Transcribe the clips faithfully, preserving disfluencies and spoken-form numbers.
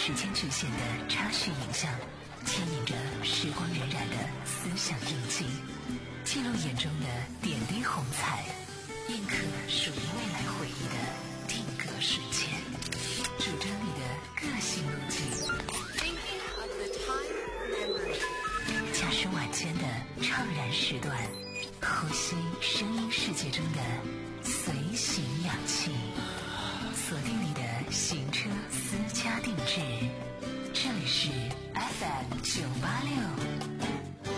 时间局限的插叙影像，牵引着时光荏苒的思想印记，记录眼中的点滴红彩，印刻属于未来回忆的定格瞬间，主张你的个性路径，驾驶晚间的怅然时段，呼吸声音世界中的随行氧气，锁定你的行车私家定制，这里是 F M 九八六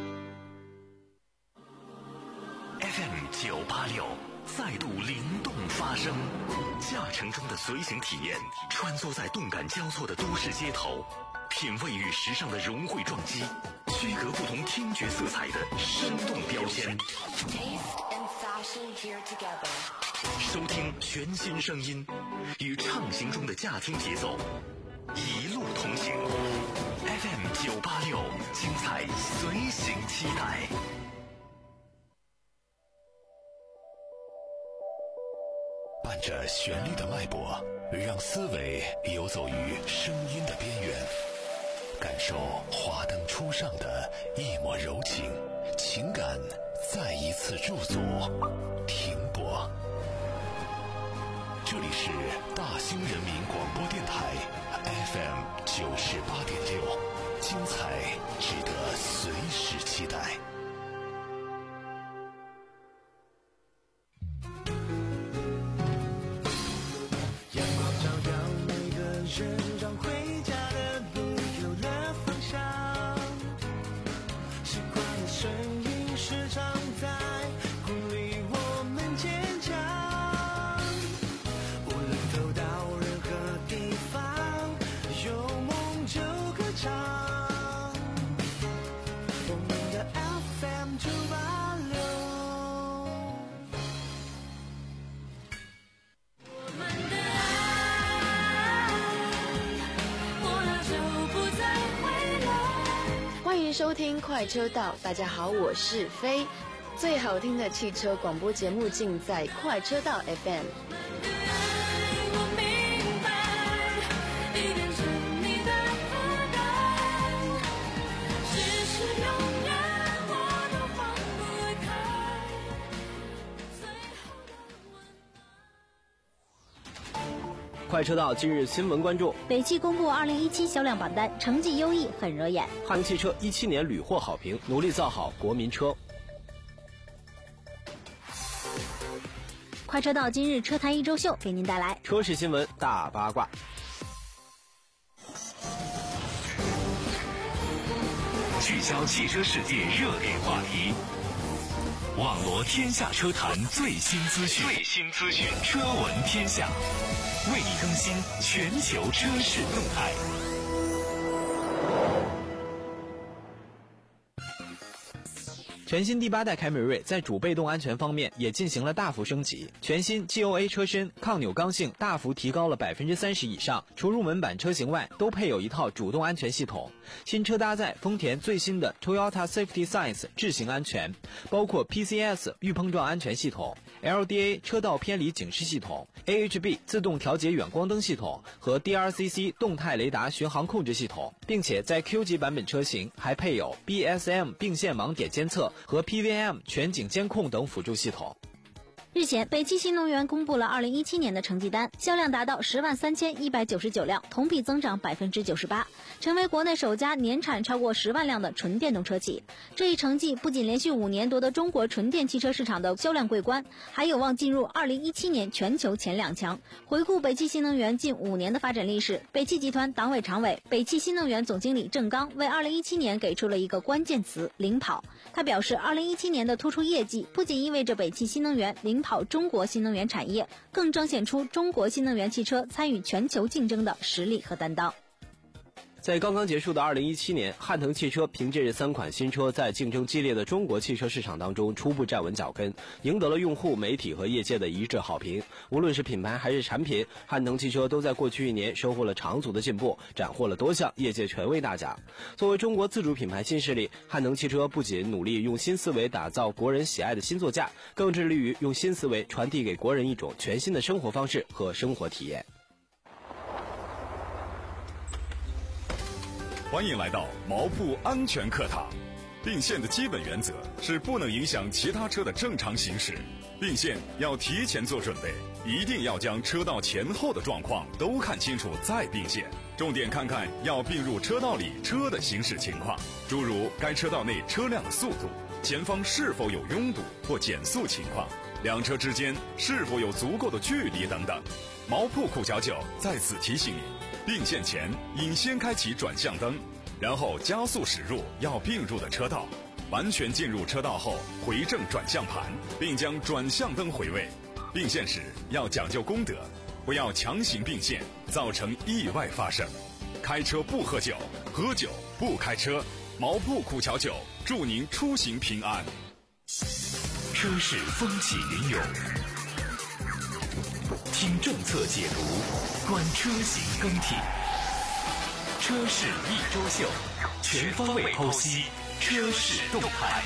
F M 九八六再度灵动发声，驾乘中的随行体验，穿梭在动感交错的都市街头，品味与时尚的融汇撞击，区隔不同听觉色彩的生动标签，收听全新声音，与畅行中的驾听节奏一路同行。 F M 九八六，精彩随行期待。伴着旋律的脉搏，让思维游走于声音的边缘，感受华灯初上的一抹柔情，情感再一次驻足停泊。这里是大兴人民广播电台 F M 九十八点六，精彩值得随时期待。 阳光照耀每个人，让回家的路有了方向。习惯的声音时常在鼓励我们坚强。无论走到任何地方，有梦就歌唱。我们的 F M 九八六。 欢迎收听快车道，大家好，我是飞。最好听的汽车广播节目尽在快车道 F M。 快车道今日新闻关注： 北汽公布二零一七销量榜单，成绩优异，很惹眼。 汉能汽车一七年屡获好评，努力造好国民车。 快车道今日车坛一周秀给您带来车市新闻大八卦， 聚焦汽车世界热点话题，网罗天下车坛最新资讯，最新资讯，车闻天下，为你更新全球车市动态。 全新第八代凯美瑞在主被动安全方面也进行了大幅升级，全新 G O A 车身抗扭刚性大幅提高了 百分之三十 以上，除入门版车型外都配有一套主动安全系统。新车搭载丰田最新的 Toyota Safety Sense 智行安全，包括 P C S 预碰撞安全系统、L D A 车道偏离警示系统、A H B 自动调节远光灯系统和 D R C C 动态雷达巡航控制系统，并且在 Q 级版本车型还配有 B S M 并线盲点监测和 P V M 全景监控等辅助系统。 日前，北汽新能源公布了二零一七年的成绩单，销量达到十万三千一百九十九辆，同比增长百分之九十八，成为国内首家年产超过十万辆的纯电动车企。这一成绩不仅连续五年夺得中国纯电汽车市场的销量桂冠，还有望进入二零一七年全球前两强。回顾北汽新能源近五年的发展历史，北汽集团党委常委、北汽新能源总经理郑刚为二零一七年给出了一个关键词：领跑。他表示，二零一七年的突出业绩不仅意味着北汽新能源领跑中国新能源产业，更彰显出中国新能源汽车参与全球竞争的实力和担当。 在刚刚结束的二零一七年，汉腾汽车凭借着三款新车在竞争激烈的中国汽车市场当中初步站稳脚跟，赢得了用户、媒体和业界的一致好评。无论是品牌还是产品，汉腾汽车都在过去一年收获了长足的进步，斩获了多项业界权威大奖。作为中国自主品牌新势力，汉腾汽车不仅努力用新思维打造国人喜爱的新座驾，更致力于用新思维传递给国人一种全新的生活方式和生活体验。 欢迎来到毛铺安全课堂。并线的基本原则是不能影响其他车的正常行驶，并线要提前做准备，一定要将车道前后的状况都看清楚再并线。重点看看要并入车道里车的行驶情况，诸如该车道内车辆的速度，前方是否有拥堵或减速情况，两车之间是否有足够的距离等等。毛铺库桥九在此提醒你，并线前应先开启转向灯，然后加速驶入要并入的车道，完全进入车道后回正转向盘，并将转向灯回位。并线时要讲究公德，不要强行并线，造成意外发生。开车不喝酒，喝酒不开车。毛铺苦荞酒，祝您出行平安。 车市风起云涌，听政策解读，观车型更替。车市一周秀，全方位剖析车市动态。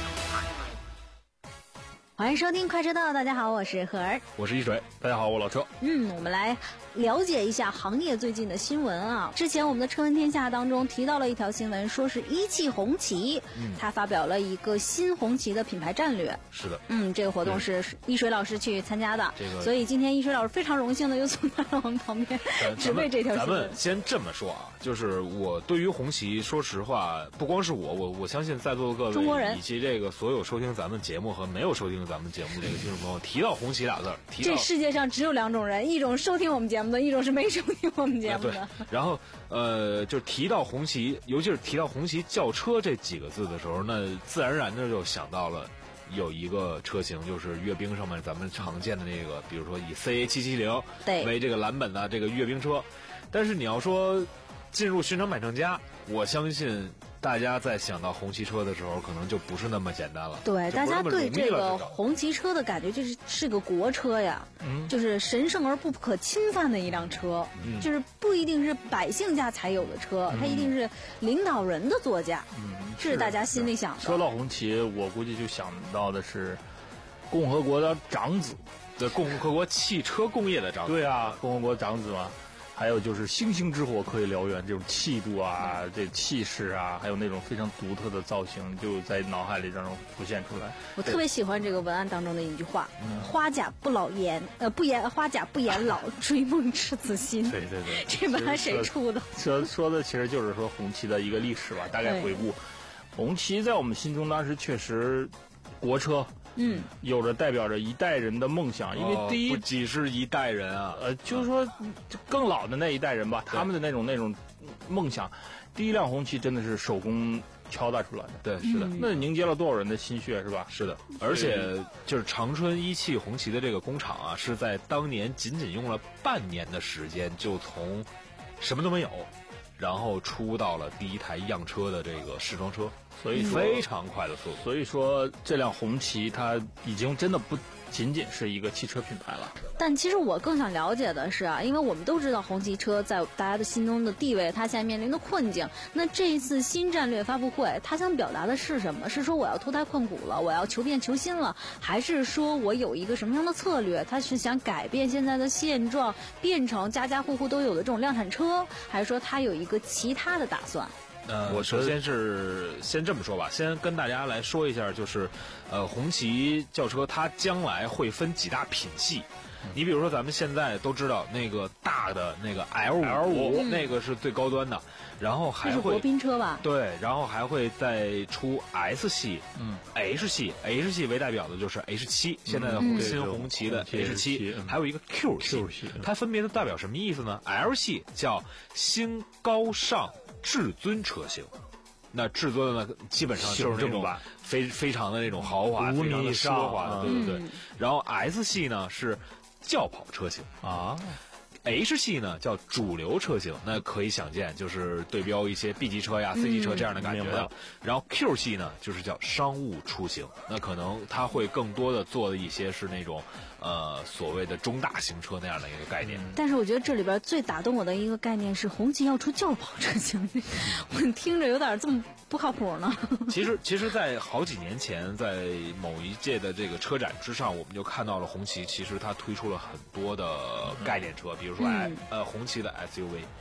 欢迎收听快车道，大家好，我是何儿， 我是一水，大家好，我老车。 嗯，我们来了解一下行业最近的新闻啊。之前我们的车闻天下当中提到了一条新闻，说是一汽红旗，嗯，它发表了一个新红旗的品牌战略。 是的， 嗯，这个活动是一水老师去参加的， 这个， 所以今天一水老师非常荣幸的又坐在了我们旁边，呃、只为这条新闻。 咱们先这么说啊，就是我对于红旗，说实话，不光是我，我我相信在座的各位中国人以及这个所有收听咱们节目和没有收听咱们节目这个听众朋友，提到红旗俩字儿，提到这世界上只有两种人，一种收听我们节目的，一种是没收听我们节目的。 啊、对，然后呃，就是提到红旗，尤其是提到红旗轿车这几个字的时候，那自然而然的就想到了有一个车型，就是阅兵上面咱们常见的那个，比如说以 C A 七七零为这个蓝本的这个阅兵车。但是你要说进入寻常买乘家，我相信大家在想到红旗车的时候，可能就不是那么简单了。 对，大家对这个红旗车的感觉就是是个国车呀，嗯，就是神圣而不可侵犯的一辆车，嗯，就是不一定是百姓家才有的车，嗯，它一定是领导人的座驾，嗯，这是大家心里想的。 说到红旗，我估计就想到的是共和国的长子， 对，共和国汽车工业的长子。 对啊，共和国长子嘛。还有就是星星之火可以燎原，这种气度啊，这气势啊，还有那种非常独特的造型，就在脑海里当中浮现出来。 我特别喜欢这个文案当中的一句话：嗯、花甲不老颜，呃，不言花甲不言老，追梦赤子心。 对对对， 这文案谁出的？ 说说的其实就是说红旗的一个历史吧，大概回顾。红旗在我们心中当时确实国车。嗯，有着代表着一代人的梦想，因为第一、 哦、不仅是一代人啊， 呃，就是说更老的那一代人吧，他们的那种那种梦想，第一辆红旗真的是手工敲打出来的， 对，是的， 嗯、那凝结了多少人的心血，是吧？ 是的，而且就是长春一汽红旗的这个工厂啊，是在当年仅仅用了半年的时间，就从什么都没有，然后出到了第一台样车的这个试装车。 所以非常快的速度， 所以说这辆红旗它已经真的不仅仅是一个汽车品牌了。 但其实我更想了解的是啊，因为我们都知道红旗车在大家的心中的地位，它现在面临的困境。那这一次新战略发布会，它想表达的是什么？是说我要脱胎换骨了，我要求变求新了，还是说我有一个什么样的策略？它是想改变现在的现状，变成家家户户都有的这种量产车，还是说它有一个其他的打算？ 呃，我首先是先这么说吧，先跟大家来说一下，就是，呃，红旗轿车它将来会分几大品系。你比如说，咱们现在都知道那个大的那个 L 五，那个是最高端的，然后还会这是国宾车吧？ 对，然后还会再出 S 系，嗯 ，H 系 ，H 系为代表的就是 H 七，现在的红新红旗的 H 七，还有一个 Q 系，它分别都代表什么意思呢 ？L 系叫新高尚至尊车型。那至尊的呢，基本上就是那种非非常的那种豪华、非常的奢华的，对对对。然后 S 系呢是轿跑车型啊 ，H 系呢叫主流车型，那可以想见就是对标一些 B 级车呀、C 级车这样的感觉的。嗯、然后 Q 系呢就是叫商务出行，那可能它会更多的做的一些是那种呃所谓的中大型车那样的一个概念。 但是我觉得这里边最打动我的一个概念是红旗要出轿跑车型，我听着有点这么不靠谱呢。 其实，其实，在好几年前，在某一届的这个车展之上，我们就看到了红旗，其实它推出了很多的概念车，比如说哎、嗯、呃红旗的 S U V。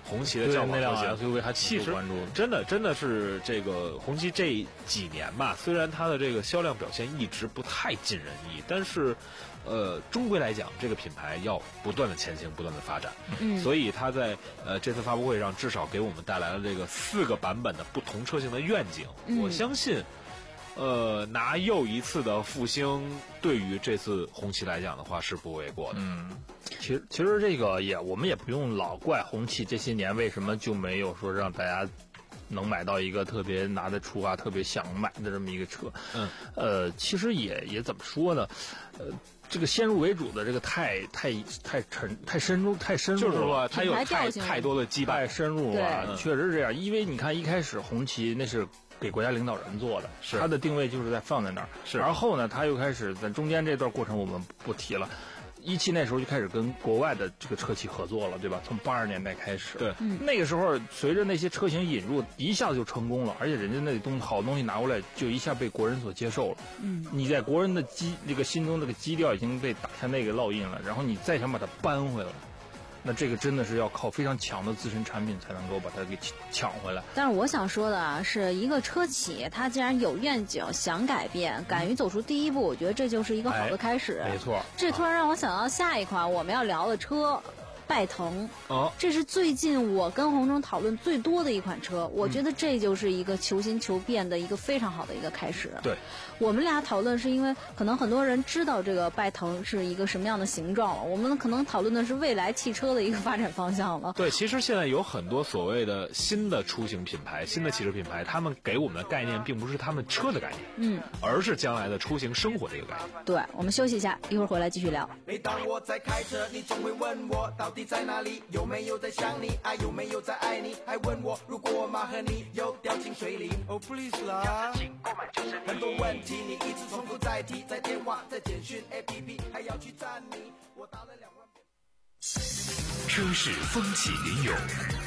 红旗的轿跑车型， S U V 还其实关注， 真的真的是这个红旗这几年吧，虽然它的这个销量表现一直不太尽人意，但是，呃，终归来讲，这个品牌要不断的前行，不断的发展。嗯，所以它在呃这次发布会上，至少给我们带来了这个四个版本的不同车型的愿景。嗯、我相信。呃，拿又一次的复兴，对于这次红旗来讲的话是不为过的。 嗯，其实其实这个也我们也不用老怪红旗这些年为什么就没有说让大家能买到一个特别拿得出啊、特别想买的这么一个车。嗯，呃，其实也也怎么说呢，呃。这个先入为主的这个太太太沉太深入太深入了， 就是说它有太太多的羁绊， 太深入了，确实是这样。因为你看一开始红旗那是给国家领导人做的， 是它的定位就是在放在那儿， 是。 而后呢，它又开始在中间这段过程我们不提了。一汽那时候就开始跟国外的这个车企合作了，对吧？从八十年代开始， 对， 嗯、那个时候随着那些车型引入，一下子就成功了，而且人家那东西好东西拿过来，就一下被国人所接受了。嗯，你在国人的基这个心中这个基调已经被打下那个烙印了，然后你再想把它搬回来。那这个真的是要靠非常强的自身产品才能够把它给抢回来。 但是我想说的啊，是一个车企，它既然有愿景、想改变、敢于走出第一步，我觉得这就是一个好的开始。 哎、没错， 这突然让我想到下一款我们要聊的车。拜腾，哦，这是最近我跟洪忠讨论最多的一款车，我觉得这就是一个求新求变的一个非常好的一个开始。 对， 我们俩讨论是因为可能很多人知道这个拜腾是一个什么样的形状了，我们可能讨论的是未来汽车的一个发展方向了。 对，其实现在有很多所谓的新的出行品牌、新的汽车品牌，他们给我们的概念并不是他们车的概念，嗯，而是将来的出行生活的一个概念。 对，我们休息一下，一会儿回来继续聊。 每当我在开车，你总会问我到底在哪里，有没有在想你，爱有没有在爱你，还问我如果马和你又掉进水里。Oh please 啦，很多问题你一直重复再提，在电话，在简讯 A P P， 还要去赞你，我打了两万遍。 车市风起云涌，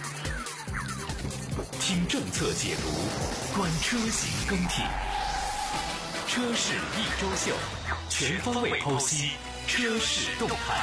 听政策解读，观车型更替，车市一周秀，全方位剖析车市动态。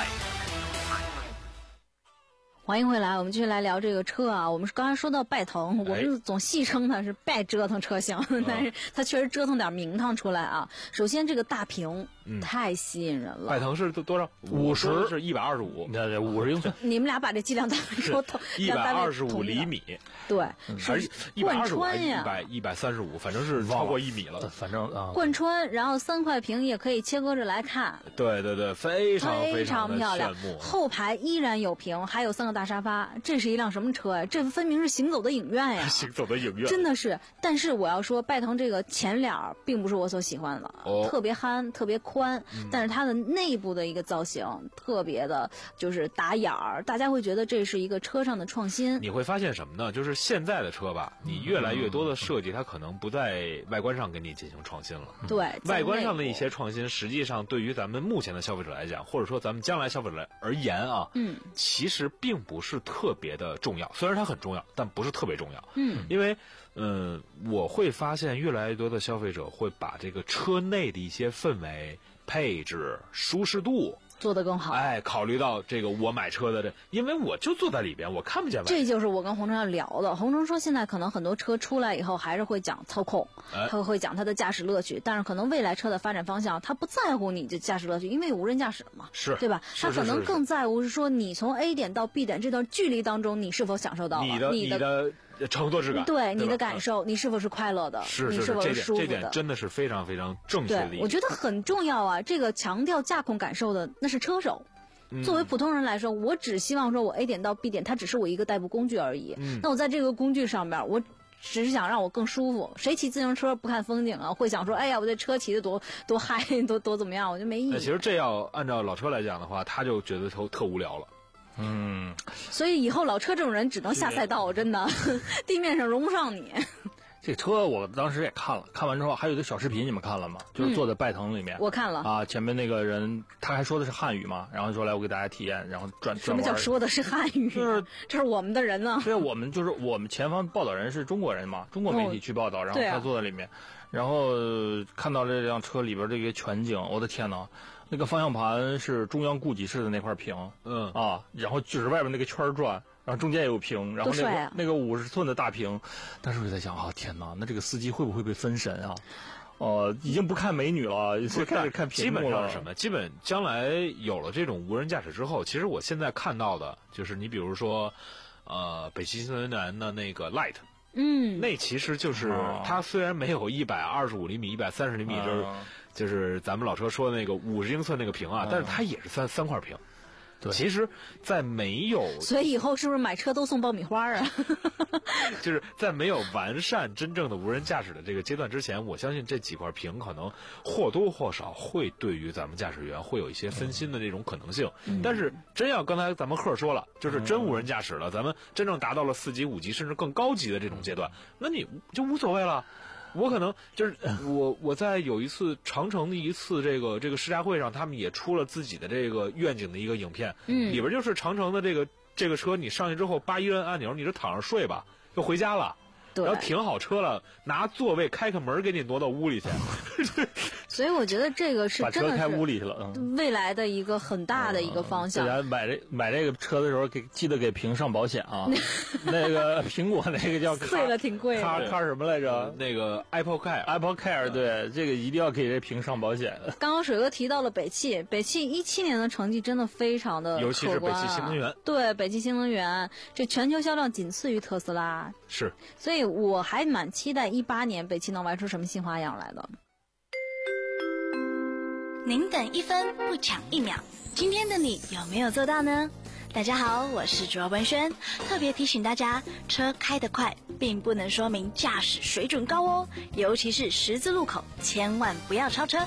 欢迎回来，我们继续来聊这个车啊。我们刚才说到拜腾，我们总戏称它是拜折腾车型，哎、但是它确实折腾点名堂出来啊。首先这个大屏、嗯、太吸引人了。 拜腾是多少？五十是一百二十五， 对对，五十英寸。 你们俩把这计量单位给我统， 一百二十五厘米。 对， 还是贯穿呀，一百一百三十五，反正是超过一米了。 反正啊， 贯穿，然后三块屏也可以切割着来看。 对对对，非常非常漂亮。 炫目。 后排依然有屏，还有三个大沙发，这是一辆什么车呀？这分明是行走的影院呀！ 行走的影院， 真的是。但是我要说，拜腾这个前脸并不是我所喜欢的，哦、特别憨，特别宽、嗯，但是它的内部的一个造型特别的，就是打眼儿，大家会觉得这是一个车上的创新。 你会发现什么呢？就是现在的车吧，你越来越多的设计，它可能不在外观上给你进行创新了。 对， 外观上的一些创新，实际上对于咱们目前的消费者来讲，或者说咱们将来消费者而言啊，嗯，其实并不是特别的重要。虽然它很重要，但不是特别重要。嗯，因为，嗯、呃，我会发现越来越多的消费者会把这个车内的一些氛围、配置、舒适度。 做得更好， 哎，考虑到这个我买车的这，因为我就坐在里边，我看不见外。 这就是我跟洪忠要聊的。洪忠说，现在可能很多车出来以后还是会讲操控，哎、他会讲它的驾驶乐趣，但是可能未来车的发展方向，他不在乎你的驾驶乐趣，因为无人驾驶嘛， 是对吧？他可能更在乎是说，你从 A 点到 B 点这段距离当中，你是否享受到了你的你的。 你的乘坐质感， 对你的感受，你是否是快乐的？ 是是是，你是否是舒服的？ 这点这点真的是非常非常正确的。 对，我觉得很重要啊！这个强调驾控感受的，那是车手。作为普通人来说，我只希望说我 A 点到 B 点，它只是我一个代步工具而已。嗯、那我在这个工具上面，我只是想让我更舒服。谁骑自行车不看风景啊？会想说，哎呀，我这车骑得多多嗨，多多怎么样？我觉得没意义。 其实这要按照老车来讲的话，他就觉得特特无聊了。 嗯， 所以以后老车这种人只能下赛道，真的，地面上容不上你。 这车我当时也看了，看完之后还有一个小视频，你们看了吗？就是坐在拜腾里面， 嗯、我看了啊。前面那个人他还说的是汉语嘛，然后说来我给大家体验，然后转什么叫说的是汉语？ 就是这是我们的人呢。 对，我们就是我们前方报道人是中国人嘛，中国媒体去报道，哦、然后他坐在里面，啊、然后看到这辆车里边这个全景，我的天哪！那个方向盘是中央固体式的那块屏，嗯啊，然后就是外边那个圈转。 然后中间也有屏，然后那个、 啊、 那个五十寸的大屏，当时我就在想啊，天哪，那这个司机会不会被分神啊？哦、呃，已经不看美女了，就开始看屏幕了。 基本上是什么？基本将来有了这种无人驾驶之后，其实我现在看到的就是你比如说，呃，北汽新能源的那个 Light。 嗯， 那其实就是它虽然没有一百二十五厘米、一百三十厘米，就是、啊、就是咱们老车说的那个五十英寸那个屏啊，啊但是它也是三三块屏。 对， 其实，在没有， 所以以后是不是买车都送爆米花啊？ 就是在没有完善真正的无人驾驶的这个阶段之前，我相信这几块屏可能或多或少会对于咱们驾驶员会有一些分心的这种可能性。嗯、但是，真要刚才咱们贺说了，就是真无人驾驶了，咱们真正达到了四级、五级甚至更高级的这种阶段，那你就无所谓了。我可能就是我我在有一次长城的一次这个这个试驾会上，他们也出了自己的这个愿景的一个影片， 嗯， 里边就是长城的这个这个车，你上去之后叭一摁按钮，你就躺着睡吧，就回家了。然后停好车了，拿座位开开门给你挪到屋里去。 所以我觉得这个是真的是把车开屋里去了， 嗯，未来的一个很大的一个方向。 大家买这买这个车的时候，给记得给屏上保险啊。那个苹果那个叫碎了挺贵的， 卡卡什么来着？ 那个 Apple Care，Apple Care， 对，这个一定要给这屏上保险。 刚刚水哥提到了北汽，北汽一七年的成绩真的非常的可观， 尤其是北汽新能源。 对，北汽新能源这全球销量仅次于特斯拉。 是， 所以我还蛮期待一八年北汽能玩出什么新花样来的。 您等一分不抢一秒，今天的你有没有做到呢？大家好，我是卓文萱，特别提醒大家，车开得快并不能说明驾驶水准高哦，尤其是十字路口，千万不要超车。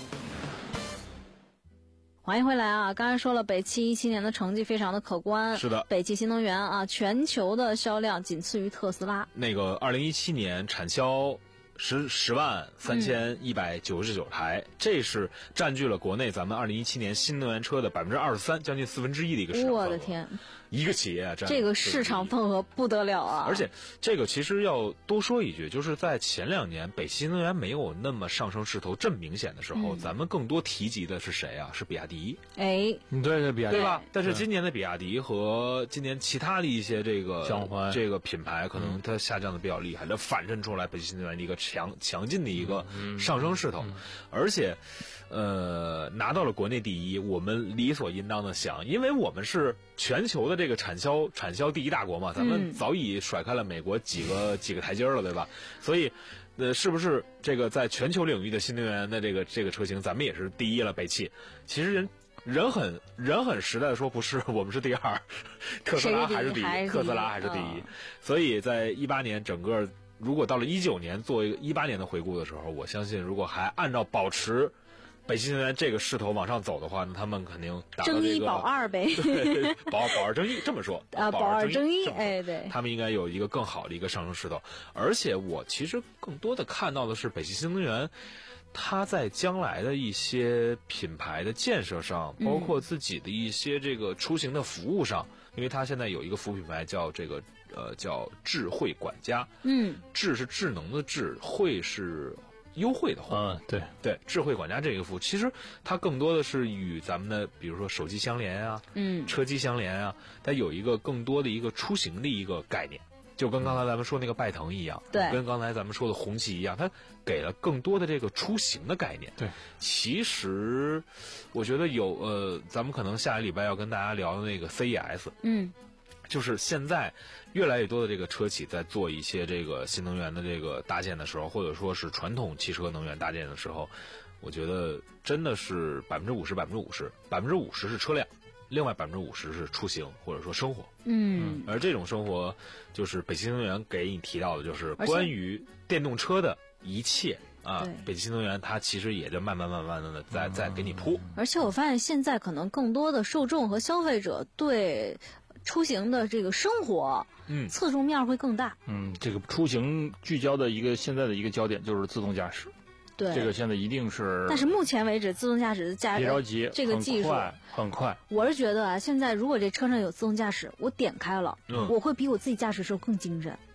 欢迎回来啊！刚才说了，北汽一七年的成绩非常的可观。 是的， 北汽新能源啊，全球的销量仅次于特斯拉。 那个二零一七年产销十十万三千一百九十九台，嗯、这是占据了国内咱们二零一七年新能源车的百分之二十三，将近四分之一的一个市场份额。 我的天！ 一个企业啊， 这个市场份额不得了啊！ 而且这个其实要多说一句，就是在前两年北汽新能源没有那么上升势头这么明显的时候，嗯、咱们更多提及的是谁啊？是比亚迪。 哎， 对对，比亚迪对吧？但是今年的比亚迪和今年其他的一些这个这个品牌，可能它下降的比较厉害，这反衬出来北汽新能源的一个强强劲的一个上升势头，嗯嗯、而且。呃，拿到了国内第一，我们理所应当的想，因为我们是全球的这个产销产销第一大国嘛，咱们早已甩开了美国几个、嗯、几个台阶了，对吧？所以，呃，是不是这个在全球领域的新能源的这个这个车型，咱们也是第一了？北汽，其实人人很人很实在的说，不是，我们是第二，特斯拉还是第一，特斯拉还是第一。所以在一八年整个，如果到了一九年做一个一八年的回顾的时候，我相信如果还按照保持。北汽新能源这个势头往上走的话，那他们肯定达到这个争一保二呗， 对，保保二争一这么说啊，保二争一，哎，对， 他们应该有一个更好的一个上升势头。而且我其实更多的看到的是北汽新能源，它在将来的一些品牌的建设上，包括自己的一些这个出行的服务上，嗯、因为它现在有一个服务品牌叫这个呃叫智慧管家， 嗯， 智是智能的智，慧是。优惠的话， 嗯，对对，智慧管家这个服务，其实它更多的是与咱们的，比如说手机相连啊， 嗯， 车机相连啊，它有一个更多的一个出行的一个概念，就跟刚才咱们说那个拜腾一样， 对， 跟刚才咱们说的红旗一样，它给了更多的这个出行的概念。 对， 其实我觉得有呃，咱们可能下个礼拜要跟大家聊的那个 C E S， 嗯。 就是现在越来越多的这个车企在做一些这个新能源的这个搭建的时候，或者说是传统汽车能源搭建的时候，我觉得真的是百分之五十百分之五十，百分之五十是车辆，另外百分之五十是出行或者说生活。 嗯， 而这种生活就是北汽新能源给你提到的，就是关于电动车的一切。啊，北汽新能源它其实也就慢慢慢慢的在在给你铺。 而且我发现现在可能更多的受众和消费者对出行的这个生活， 嗯， 侧重面会更大。 嗯，这个出行聚焦的一个现在的一个焦点就是自动驾驶。 对， 这个现在一定是。 但是目前为止，自动驾驶的驾别着急， 这个技术很快，很快。 我是觉得啊，现在如果这车上有自动驾驶，我点开了， 嗯， 我会比我自己驾驶时候更精神。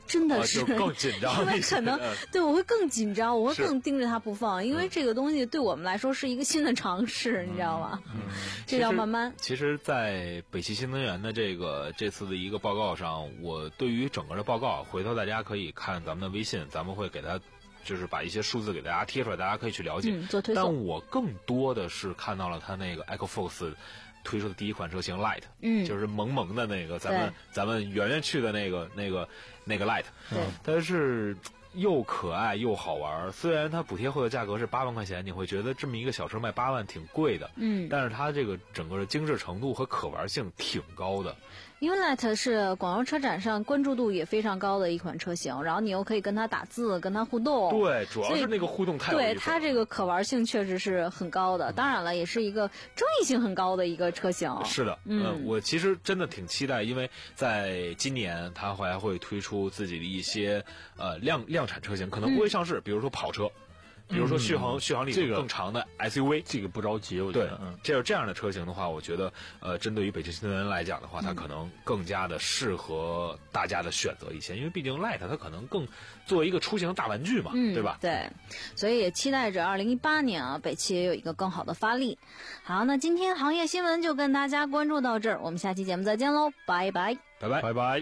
真的是、 啊、就更紧张， 因为可能对我会更紧张，我会更盯着它不放，因为这个东西对我们来说是一个新的尝试，嗯、你知道吗？嗯，这要慢慢。 其实，在北汽新能源的这个这次的一个报告上，我对于整个的报告，回头大家可以看咱们的微信，咱们会给它。就是把一些数字给大家贴出来，大家可以去了解。 嗯、做推送。但我更多的是看到了它那个 EcoFocus 推出的第一款车型 Light， 嗯，就是萌萌的那个，咱们咱们圆圆去的那个那个那个 Light， 对， 但是又可爱又好玩。虽然它补贴后的价格是八万块钱，你会觉得这么一个小车卖八万挺贵的， 嗯， 但是它这个整个的精致程度和可玩性挺高的。 因为 Light 是广州车展上关注度也非常高的一款车型，然后你又可以跟它打字、跟它互动。 对，主要是那个互动太有意思了。 对，它这个可玩性确实是很高的。当然了，也是一个争议性很高的一个车型。 是的，嗯、呃，我其实真的挺期待，因为在今年它还会推出自己的一些呃量量产车型，可能不会上市，嗯、比如说跑车。比如说续航、嗯、续航里程更长的 S U V， 这个不着急，我觉得。 对，嗯，这这样的车型的话，我觉得，呃，针对于北汽新能源来讲的话，它可能更加的适合大家的选择一些，因为毕竟 Light 它可能更作为一个出行的大玩具嘛， 嗯、 对吧？ 对，所以也期待着二零一八年啊，北汽也有一个更好的发力。好，那今天行业新闻就跟大家关注到这儿，我们下期节目再见喽，拜拜， 拜拜， 拜拜。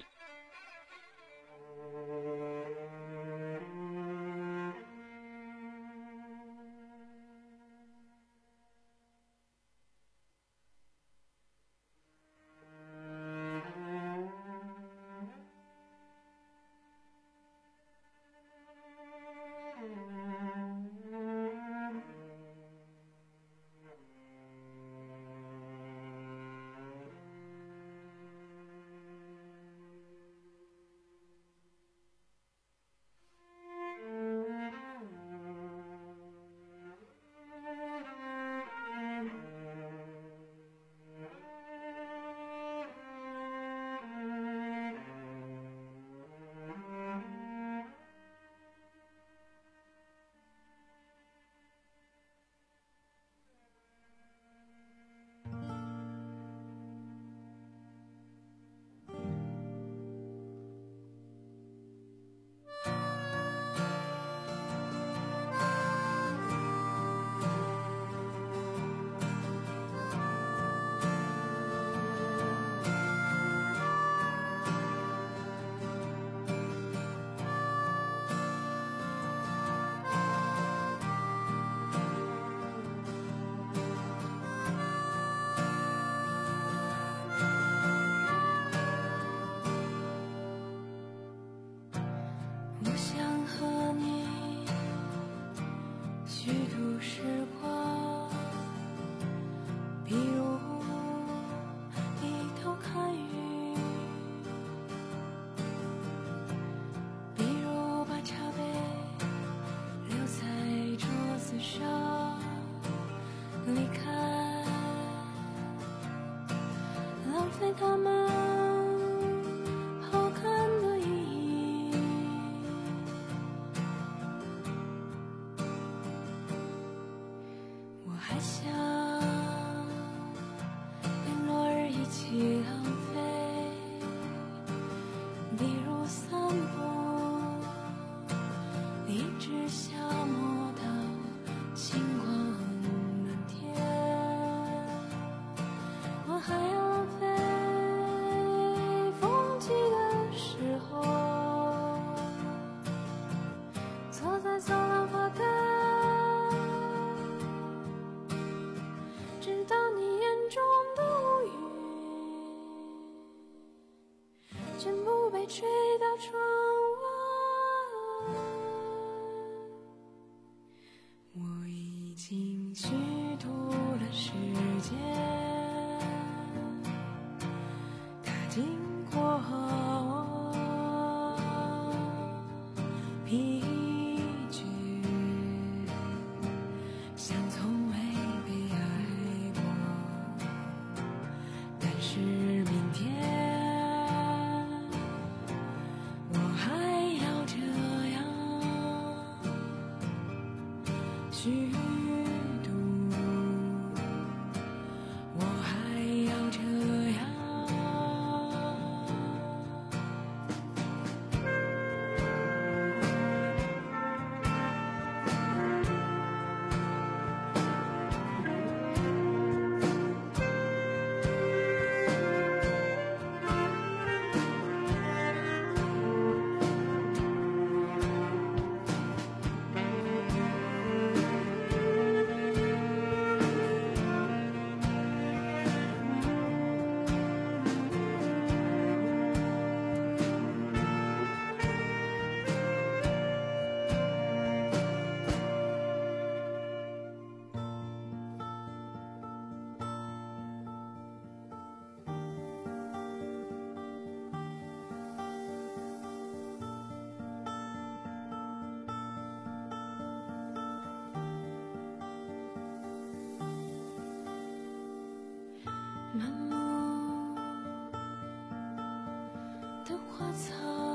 花草，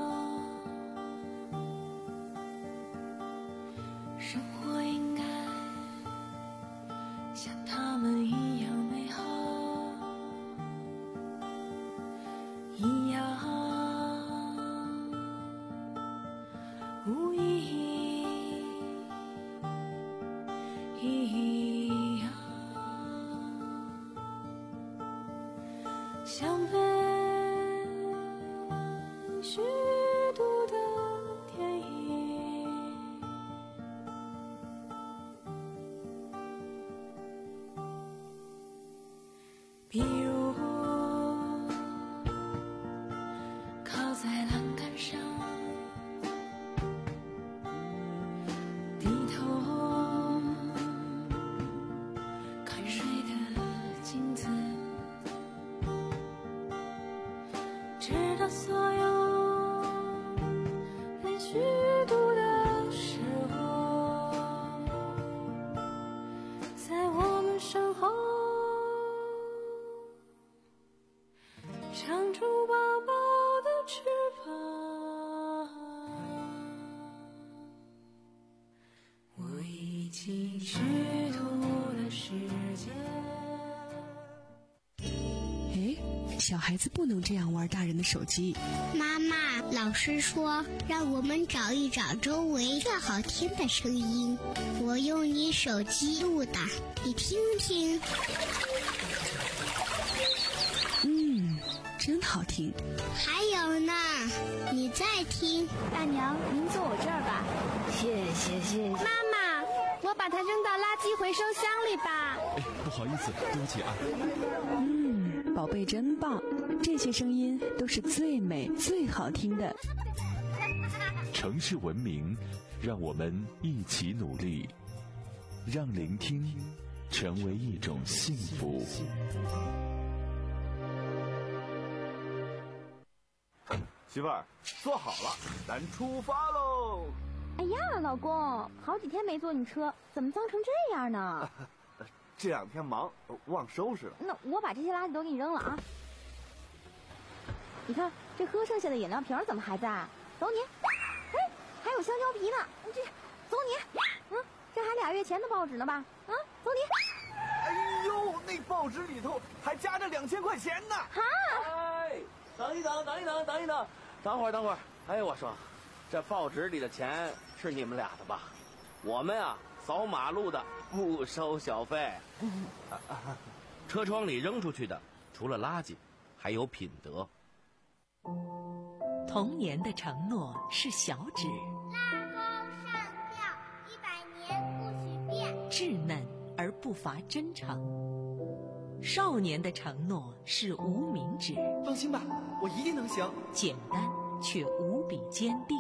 生活应该像他们一样美好，一样无意义，一样像被虚度的电影，比如靠在栏杆上，低头看水的镜子，直到所有被虚度的时候，在我们身后长出薄薄的翅膀。我已经虚度了时间。 哎，小孩子不能这样玩大人的手机。 妈妈，老师说让我们找一找周围最好听的声音，我用你手机录的，你听听。 嗯，真好听。 还有呢，你再听。 大娘，您坐我这儿吧。 谢谢谢谢。 妈妈，我把它扔到垃圾回收箱里吧。 哎，不好意思，对不起啊。 嗯，宝贝真棒，这些声音都是最美最好听的。 城市文明，让我们一起努力，让聆听成为一种幸福。 媳妇儿，坐好了，咱出发喽！ 哎呀，老公，好几天没坐你车，怎么脏成这样呢？ 这两天忙，忘收拾了。 那我把这些垃圾都给你扔了啊！你看，这喝剩下的饮料瓶怎么还在？走你！哎，还有香蕉皮呢，这走你！嗯，这还俩月前的报纸呢吧？啊，走你！ 哎呦，那报纸里头还夹着两千块钱呢！ 哈！ 哎，等一等，等一等，等一等，等会儿，等会儿。哎，我说，这报纸里的钱是你们俩的吧？我们啊，扫马路的不收小费。车窗里扔出去的，除了垃圾，还有品德。 童年的承诺是小指， 拉钩上吊，一百年不许变。 稚嫩而不乏真诚。少年的承诺是无名指， 放心吧，我一定能行。 简单却无比坚定。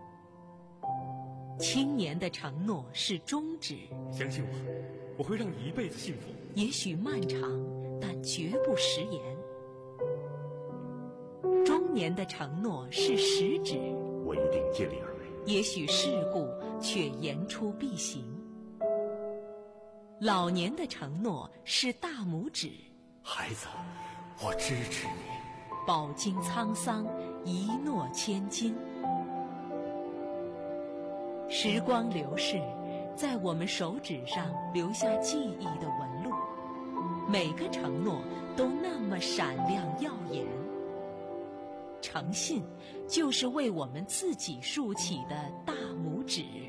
青年的承诺是中指， 相信我，我会让你一辈子幸福。 也许漫长，但绝不食言。中年的承诺是食指， 我一定尽力而为。 也许世故，却言出必行。老年的承诺是大拇指， 孩子，我支持你。 饱经沧桑，一诺千金。时光流逝，在我们手指上留下记忆的纹路，每个承诺都那么闪亮耀眼。诚信，就是为我们自己竖起的大拇指。